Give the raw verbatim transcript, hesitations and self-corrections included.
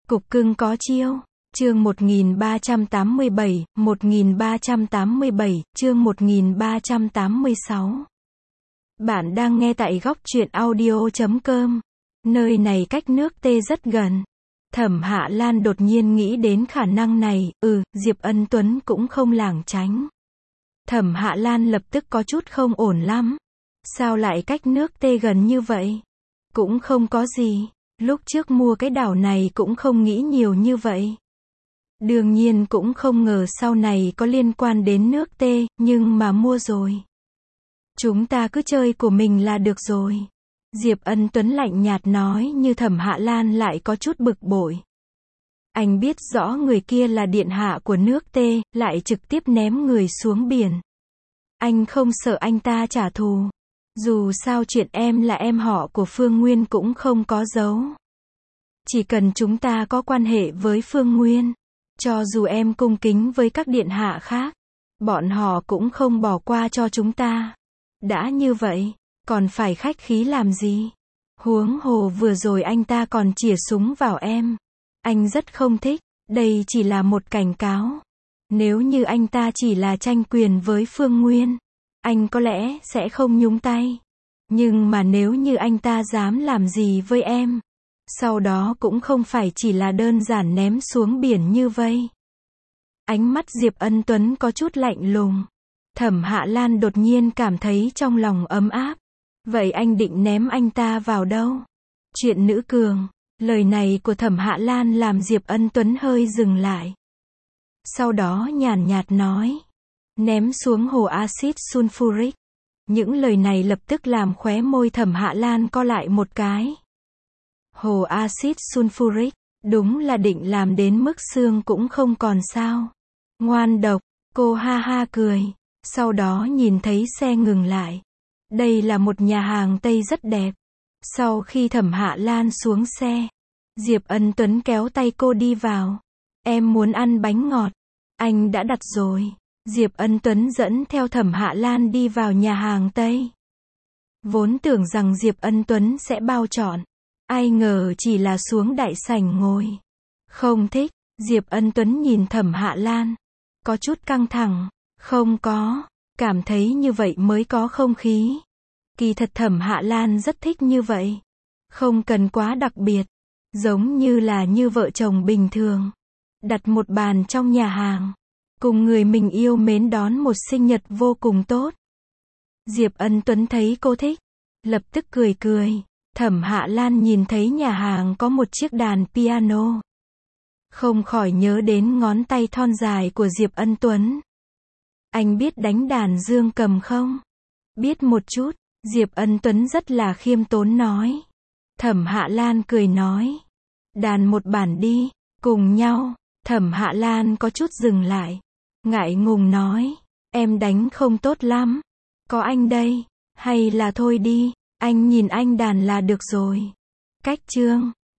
Cục cưng có chiêu. Chương một nghìn ba trăm tám mươi bảy, một nghìn ba trăm tám mươi bảy, chương một nghìn ba trăm tám mươi sáu. Bạn đang nghe tại góc truyện audio chấm com. Nơi này cách nước T rất gần. Thẩm Hạ Lan đột nhiên nghĩ đến khả năng này, ừ, Diệp Ân Tuấn cũng không lảng tránh. Thẩm Hạ Lan lập tức có chút không ổn lắm. Sao lại cách nước T gần như vậy? Cũng không có gì. Lúc trước mua cái đảo này cũng không nghĩ nhiều như vậy. Đương nhiên cũng không ngờ sau này có liên quan đến nước T, nhưng mà mua rồi. Chúng ta cứ chơi của mình là được rồi. Diệp Ân Tuấn lạnh nhạt nói, như Thẩm Hạ Lan lại có chút bực bội. Anh biết rõ người kia là điện hạ của nước T, lại trực tiếp ném người xuống biển. Anh không sợ anh ta trả thù. Dù sao chuyện em là em họ của Phương Nguyên cũng không có giấu. Chỉ cần chúng ta có quan hệ với Phương Nguyên, cho dù em cung kính với các điện hạ khác, bọn họ cũng không bỏ qua cho chúng ta. Đã như vậy, còn phải khách khí làm gì? Huống hồ vừa rồi anh ta còn chĩa súng vào em. Anh rất không thích, đây chỉ là một cảnh cáo. Nếu như anh ta chỉ là tranh quyền với Phương Nguyên, anh có lẽ sẽ không nhúng tay. Nhưng mà nếu như anh ta dám làm gì với em, sau đó cũng không phải chỉ là đơn giản ném xuống biển như vây. Ánh mắt Diệp Ân Tuấn có chút lạnh lùng. Thẩm Hạ Lan đột nhiên cảm thấy trong lòng ấm áp. Vậy anh định ném anh ta vào đâu? Chuyện nữ cường. Lời này của Thẩm Hạ Lan làm Diệp Ân Tuấn hơi dừng lại. Sau đó nhàn nhạt nói. Ném xuống hồ axit sulfuric. Những lời này lập tức làm khóe môi Thẩm Hạ Lan co lại một cái. Hồ axit sulfuric, đúng là định làm đến mức xương cũng không còn sao. Ngoan độc, cô ha ha cười. Sau đó nhìn thấy xe ngừng lại. Đây là một nhà hàng Tây rất đẹp. Sau khi Thẩm Hạ Lan xuống xe, Diệp Ân Tuấn kéo tay cô đi vào. Em muốn ăn bánh ngọt. Anh đã đặt rồi. Diệp Ân Tuấn dẫn theo Thẩm Hạ Lan đi vào nhà hàng Tây. Vốn tưởng rằng Diệp Ân Tuấn sẽ bao trọn. Ai ngờ chỉ là xuống đại sảnh ngồi. Không thích. Diệp Ân Tuấn nhìn Thẩm Hạ Lan. Có chút căng thẳng. Không có. Cảm thấy như vậy mới có không khí. Kỳ thật Thẩm Hạ Lan rất thích như vậy. Không cần quá đặc biệt. Giống như là như vợ chồng bình thường. Đặt một bàn trong nhà hàng. Cùng người mình yêu mến đón một sinh nhật vô cùng tốt. Diệp Ân Tuấn thấy cô thích. Lập tức cười cười. Thẩm Hạ Lan nhìn thấy nhà hàng có một chiếc đàn piano. Không khỏi nhớ đến ngón tay thon dài của Diệp Ân Tuấn. Anh biết đánh đàn dương cầm không? Biết một chút. Diệp Ân Tuấn rất là khiêm tốn nói. Thẩm Hạ Lan cười nói. Đàn một bản đi. Cùng nhau. Thẩm Hạ Lan có chút dừng lại. Ngại ngùng nói. Em đánh không tốt lắm. Có anh đây. Hay là thôi đi. Anh nhìn anh đàn là được rồi. Cách chương.